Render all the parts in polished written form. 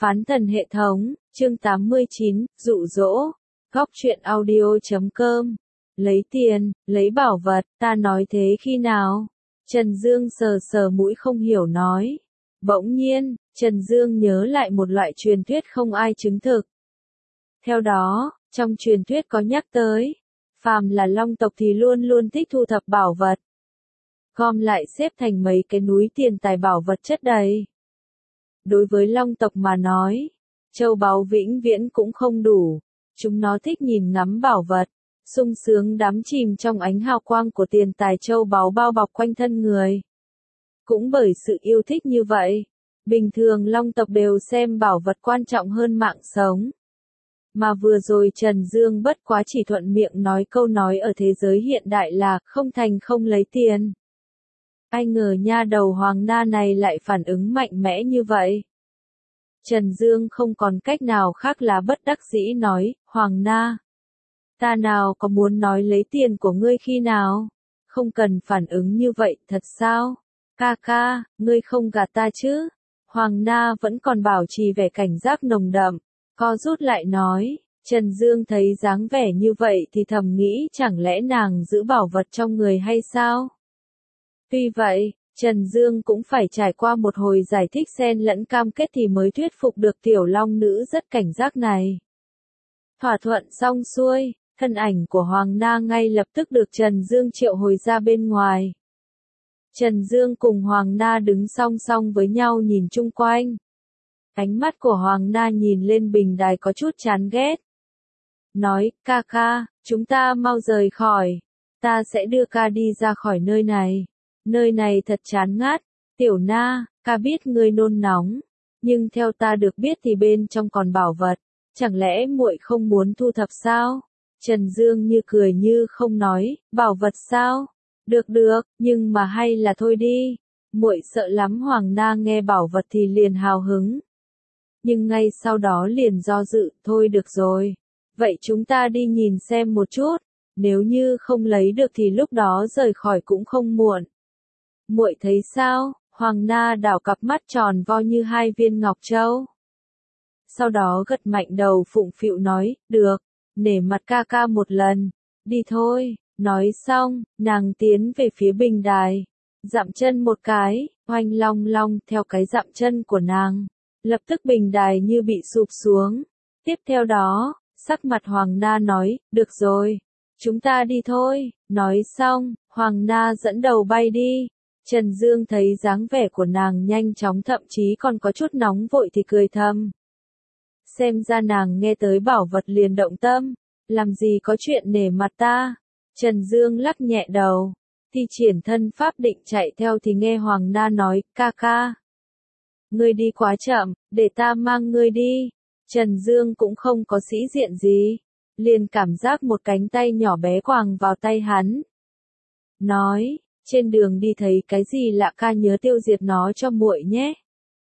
Phán thần hệ thống, chương 89, dụ dỗ, góc truyện audio.com. Lấy tiền, lấy bảo vật, ta nói thế khi nào? Trần Dương sờ sờ mũi không hiểu nói. Bỗng nhiên, Trần Dương nhớ lại một loại truyền thuyết không ai chứng thực. Theo đó, trong truyền thuyết có nhắc tới, phàm là long tộc thì luôn luôn thích thu thập bảo vật. Gom lại xếp thành mấy cái núi tiền tài bảo vật chất đầy. Đối với long tộc mà nói, châu báu vĩnh viễn cũng không đủ, chúng nó thích nhìn ngắm bảo vật, sung sướng đắm chìm trong ánh hào quang của tiền tài châu báu bao bọc quanh thân người. Cũng bởi sự yêu thích như vậy, bình thường long tộc đều xem bảo vật quan trọng hơn mạng sống. Mà vừa rồi Trần Dương bất quá chỉ thuận miệng nói câu nói ở thế giới hiện đại là không thành không lấy tiền. Ai ngờ nha đầu Hoàng Na này lại phản ứng mạnh mẽ như vậy. Trần Dương không còn cách nào khác là bất đắc dĩ nói, Hoàng Na, ta nào có muốn nói lấy tiền của ngươi khi nào? Không cần phản ứng như vậy, thật sao? Ca ca, ngươi không gạt ta chứ? Hoàng Na vẫn còn bảo trì vẻ cảnh giác nồng đậm, co rút lại nói. Trần Dương thấy dáng vẻ như vậy thì thầm nghĩ chẳng lẽ nàng giữ bảo vật trong người hay sao? Tuy vậy, Trần Dương cũng phải trải qua một hồi giải thích xen lẫn cam kết thì mới thuyết phục được tiểu long nữ rất cảnh giác này. Thỏa thuận xong xuôi, thân ảnh của Hoàng Na ngay lập tức được Trần Dương triệu hồi ra bên ngoài. Trần Dương cùng Hoàng Na đứng song song với nhau nhìn chung quanh. Ánh mắt của Hoàng Na nhìn lên bình đài có chút chán ghét. Nói, ca ca, chúng ta mau rời khỏi. Ta sẽ đưa ca đi ra khỏi nơi này. Nơi này thật chán ngắt. Tiểu Na, ca biết ngươi nôn nóng. Nhưng theo ta được biết thì bên trong còn bảo vật. Chẳng lẽ muội không muốn thu thập sao? Trần Dương như cười như không nói, bảo vật sao? Được được, nhưng mà hay là thôi đi. Muội sợ lắm. Hoàng Na nghe bảo vật thì liền hào hứng. Nhưng ngay sau đó liền do dự, thôi được rồi. Vậy chúng ta đi nhìn xem một chút, nếu như không lấy được thì lúc đó rời khỏi cũng không muộn. Muội thấy sao? Hoàng Na đảo cặp mắt tròn vo như hai viên ngọc châu. Sau đó gật mạnh đầu phụng phịu nói, được, nể mặt ca ca một lần, đi thôi. Nói xong, nàng tiến về phía bình đài, dậm chân một cái, oanh long long theo cái dậm chân của nàng. Lập tức bình đài như bị sụp xuống. Tiếp theo đó, sắc mặt Hoàng Na nói, được rồi, chúng ta đi thôi. Nói xong, Hoàng Na dẫn đầu bay đi. Trần Dương thấy dáng vẻ của nàng nhanh chóng thậm chí còn có chút nóng vội thì cười thầm. Xem ra nàng nghe tới bảo vật liền động tâm, làm gì có chuyện nể mặt ta. Trần Dương lắc nhẹ đầu, thi triển thân pháp định chạy theo thì nghe Hoàng Na nói, ca ca. Ngươi đi quá chậm, để ta mang ngươi đi. Trần Dương cũng không có sĩ diện gì, liền cảm giác một cánh tay nhỏ bé quàng vào tay hắn. Nói, trên đường đi thấy cái gì lạ ca nhớ tiêu diệt nó cho muội nhé.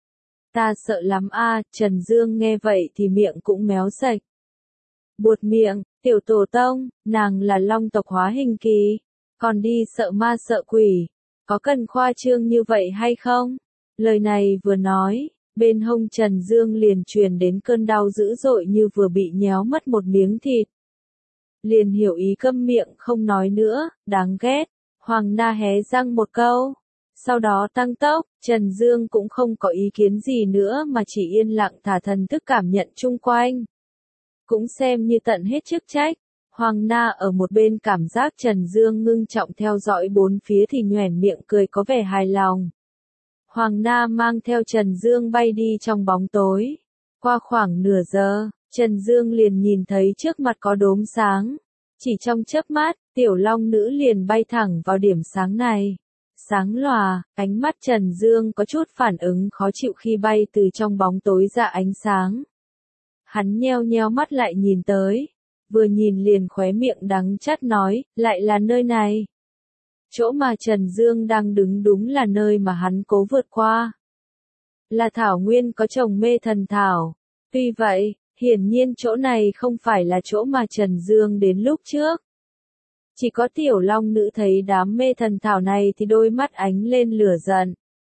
Ta sợ lắm a. Trần Dương nghe vậy thì miệng cũng méo sạch. Buột miệng, tiểu tổ tông, nàng là long tộc hóa hình kỳ, còn đi sợ ma sợ quỷ, có cần khoa trương như vậy hay không? Lời này vừa nói, bên hông Trần Dương liền truyền đến cơn đau dữ dội như vừa bị nhéo mất một miếng thịt. Liền hiểu ý câm miệng không nói nữa, đáng ghét. Hoàng Na hé răng một câu. Sau đó tăng tốc, Trần Dương cũng không có ý kiến gì nữa mà chỉ yên lặng thả thần thức cảm nhận chung quanh. Cũng xem như tận hết chức trách. Hoàng Na ở một bên cảm giác Trần Dương ngưng trọng theo dõi bốn phía thì nhoẻn miệng cười có vẻ hài lòng. Hoàng Na mang theo Trần Dương bay đi trong bóng tối. Qua khoảng nửa giờ, Trần Dương liền nhìn thấy trước mặt có đốm sáng. Chỉ trong chớp mắt, tiểu long nữ liền bay thẳng vào điểm sáng này. Sáng lòa, ánh mắt Trần Dương có chút phản ứng khó chịu khi bay từ trong bóng tối ra ánh sáng. Hắn nheo nheo mắt lại nhìn tới. Vừa nhìn liền khóe miệng đắng chát nói, lại là nơi này. Chỗ mà Trần Dương đang đứng đúng là nơi mà hắn cố vượt qua. Là thảo nguyên có trồng mê thần thảo. Tuy vậy, hiển nhiên chỗ này không phải là chỗ mà Trần Dương đến lúc trước. Chỉ có tiểu long nữ thấy đám mê thần thảo này thì đôi mắt ánh lên lửa giận.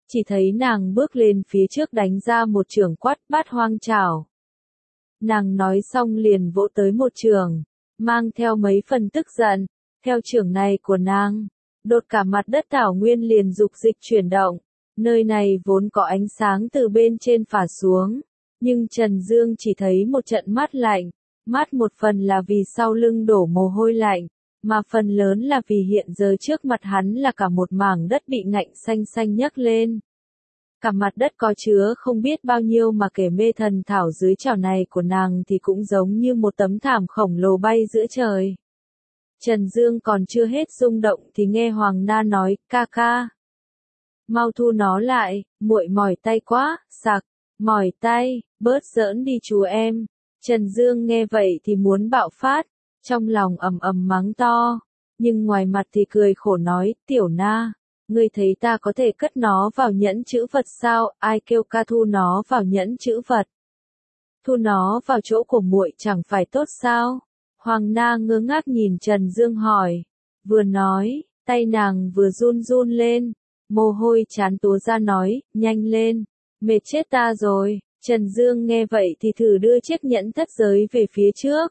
chỉ thấy nàng bước lên phía trước đánh ra một chưởng quát bát hoang trảo. Nàng nói xong liền vỗ tới một chưởng, mang theo mấy phần tức giận, theo chưởng này của nàng, đột cả mặt đất thảo nguyên liền dục dịch chuyển động, nơi này vốn có ánh sáng từ bên trên phả xuống, nhưng Trần Dương chỉ thấy một trận mát lạnh, mát một phần là vì sau lưng đổ mồ hôi lạnh, mà phần lớn là vì hiện giờ trước mặt hắn là cả một mảng đất bị ngạnh xanh xanh nhấc lên. Cả mặt đất có chứa không biết bao nhiêu mà kể mê thần thảo dưới chảo này của nàng thì cũng giống như một tấm thảm khổng lồ bay giữa trời. Trần Dương còn chưa hết rung động thì nghe Hoàng Na nói, ca ca. Mau thu nó lại, muội mỏi tay quá, sặc, mỏi tay, bớt giỡn đi chú em. Trần Dương nghe vậy thì muốn bạo phát, trong lòng ầm ầm mắng to, nhưng ngoài mặt thì cười khổ nói, Tiểu Na, ngươi thấy ta có thể cất nó vào nhẫn chữ vật sao, ai kêu ca thu nó vào nhẫn chữ vật. Thu nó vào chỗ của muội chẳng phải tốt sao? Hoàng Na ngơ ngác nhìn Trần Dương hỏi, vừa nói, tay nàng vừa run run lên, mồ hôi chán túa ra nói, nhanh lên, mệt chết ta rồi. Trần Dương nghe vậy thì thử đưa chiếc nhẫn thất giới về phía trước.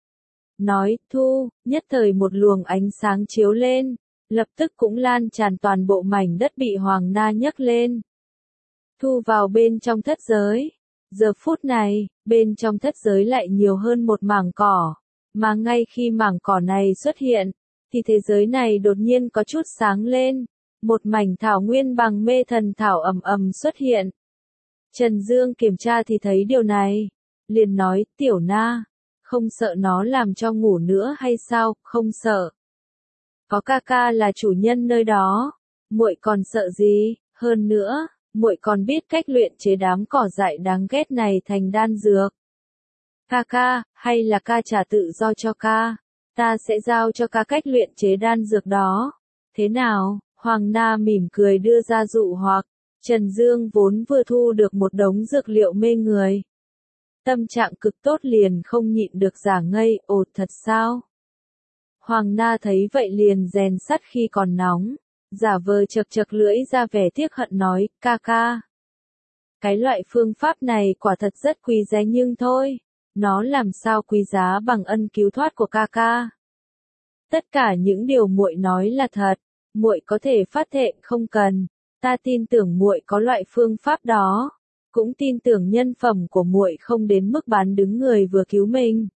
Nói, thu, nhất thời một luồng ánh sáng chiếu lên, lập tức cũng lan tràn toàn bộ mảnh đất bị Hoàng Na nhấc lên. Thu vào bên trong thất giới. Giờ phút này, bên trong thất giới lại nhiều hơn một mảng cỏ, mà ngay khi mảng cỏ này xuất hiện, thì thế giới này đột nhiên có chút sáng lên, một mảnh thảo nguyên bằng mê thần thảo ầm ầm xuất hiện. Trần Dương kiểm tra thì thấy điều này, liền nói, Tiểu Na, không sợ nó làm cho ngủ nữa hay sao, không sợ. Có ca ca là chủ nhân nơi đó, muội còn sợ gì, hơn nữa, muội còn biết cách luyện chế đám cỏ dại đáng ghét này thành đan dược. Ca ca, hay là ca trả tự do cho ca, ta sẽ giao cho ca cách luyện chế đan dược đó. Thế nào? Hoàng Na mỉm cười đưa ra dụ hoặc. Trần Dương vốn vừa thu được một đống dược liệu mê người. Tâm trạng cực tốt liền không nhịn được giả ngây, ồ thật sao? Hoàng Na thấy vậy liền rèn sắt khi còn nóng, giả vờ chật chật lưỡi ra vẻ tiếc hận nói, ca ca. Cái loại phương pháp này quả thật rất quý giá nhưng thôi, nó làm sao quý giá bằng ân cứu thoát của ca ca. Tất cả những điều muội nói là thật, muội có thể phát thệ không cần. Ta tin tưởng muội có loại phương pháp đó, cũng tin tưởng nhân phẩm của muội không đến mức bán đứng người vừa cứu mình.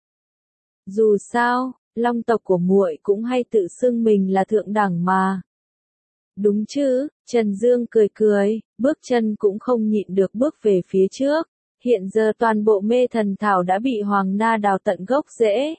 Dù sao, long tộc của muội cũng hay tự xưng mình là thượng đẳng mà. Đúng chứ? Trần Dương cười cười, bước chân cũng không nhịn được bước về phía trước. Hiện giờ toàn bộ mê thần thảo đã bị Hoàng Na đào tận gốc rễ.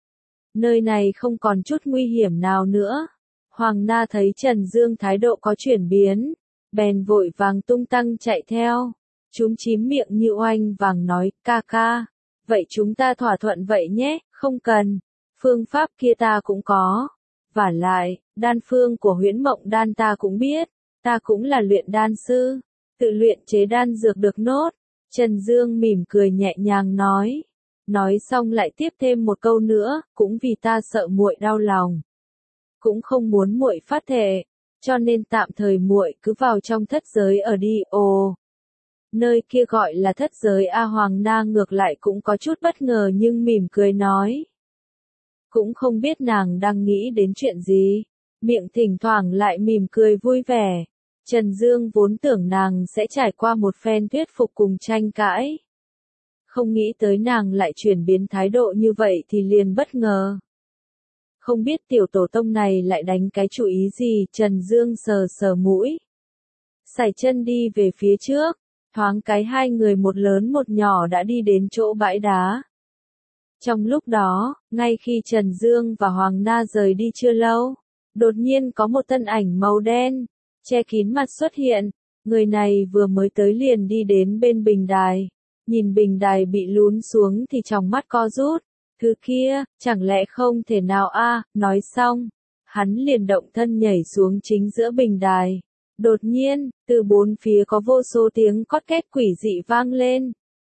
Nơi này không còn chút nguy hiểm nào nữa. Hoàng Na thấy Trần Dương thái độ có chuyển biến, bèn vội vàng tung tăng chạy theo. Chúng chím miệng như oanh vàng nói, ca ca, vậy chúng ta thỏa thuận vậy nhé, không cần, phương pháp kia ta cũng có. Vả lại, đan phương của Huyễn Mộng Đan ta cũng biết, ta cũng là luyện đan sư, tự luyện chế đan dược được nốt. Trần Dương mỉm cười nhẹ nhàng nói xong lại tiếp thêm một câu nữa, cũng vì ta sợ muội đau lòng, cũng không muốn muội phát thệ, cho nên tạm thời muội cứ vào trong thất giới ở đi. Ồ, nơi kia gọi là thất giới a. Hoàng Na ngược lại cũng có chút bất ngờ nhưng mỉm cười nói, cũng không biết nàng đang nghĩ đến chuyện gì, miệng thỉnh thoảng lại mỉm cười vui vẻ. Trần Dương vốn tưởng nàng sẽ trải qua một phen thuyết phục cùng tranh cãi, không nghĩ tới nàng lại chuyển biến thái độ như vậy thì liền bất ngờ. Không biết tiểu tổ tông này lại đánh cái chủ ý gì. Trần Dương sờ sờ mũi, sải chân đi về phía trước, thoáng cái hai người một lớn một nhỏ đã đi đến chỗ bãi đá. Trong lúc đó, ngay khi Trần Dương và Hoàng Na rời đi chưa lâu, đột nhiên có một thân ảnh màu đen, che kín mặt xuất hiện. Người này vừa mới tới liền đi đến bên bình đài, nhìn bình đài bị lún xuống thì trong mắt co rút. Thứ kia, chẳng lẽ không thể nào a? Nói xong, hắn liền động thân nhảy xuống chính giữa bình đài. Đột nhiên, từ bốn phía có vô số tiếng cót két quỷ dị vang lên.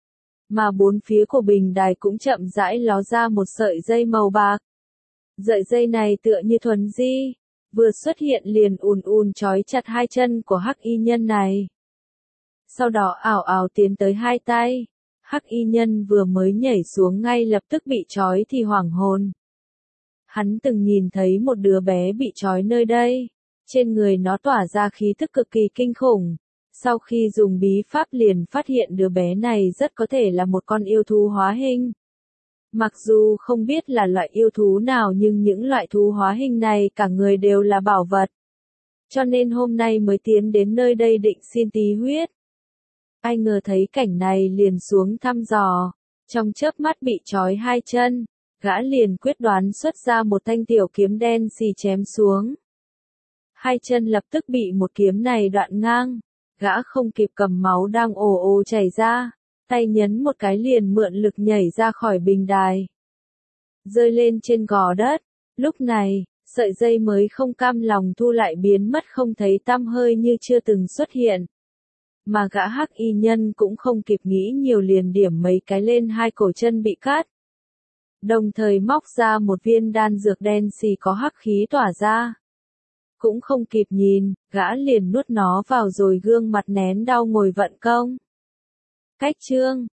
Mà bốn phía của bình đài cũng chậm rãi ló ra một sợi dây màu bạc. Sợi dây này tựa như thuần di, vừa xuất hiện liền ùn ùn trói chặt hai chân của hắc y nhân này. Sau đó ảo ảo tiến tới hai tay. Hắc y nhân vừa mới nhảy xuống ngay lập tức bị trói thì hoảng hồn. Hắn từng nhìn thấy một đứa bé bị trói nơi đây. Trên người nó tỏa ra khí thức cực kỳ kinh khủng. Sau khi dùng bí pháp liền phát hiện đứa bé này rất có thể là một con yêu thú hóa hình. Mặc dù không biết là loại yêu thú nào nhưng những loại thú hóa hình này cả người đều là bảo vật. Cho nên hôm nay mới tiến đến nơi đây định xin tí huyết. Ai ngờ thấy cảnh này liền xuống thăm dò. Trong chớp mắt bị trói hai chân, gã liền quyết đoán xuất ra một thanh tiểu kiếm đen xì chém xuống. Hai chân lập tức bị một kiếm này đoạn ngang. Gã không kịp cầm máu đang ồ ồ chảy ra. Tay nhấn một cái liền mượn lực nhảy ra khỏi bình đài. Rơi lên trên gò đất. Lúc này, sợi dây mới không cam lòng thu lại biến mất không thấy tăm hơi như chưa từng xuất hiện. Mà gã hắc y nhân cũng không kịp nghĩ nhiều liền điểm mấy cái lên hai cổ chân bị cắt. Đồng thời móc ra một viên đan dược đen xì có hắc khí tỏa ra. Cũng không kịp nhìn, gã liền nuốt nó vào rồi gương mặt nén đau ngồi vận công. Cách chương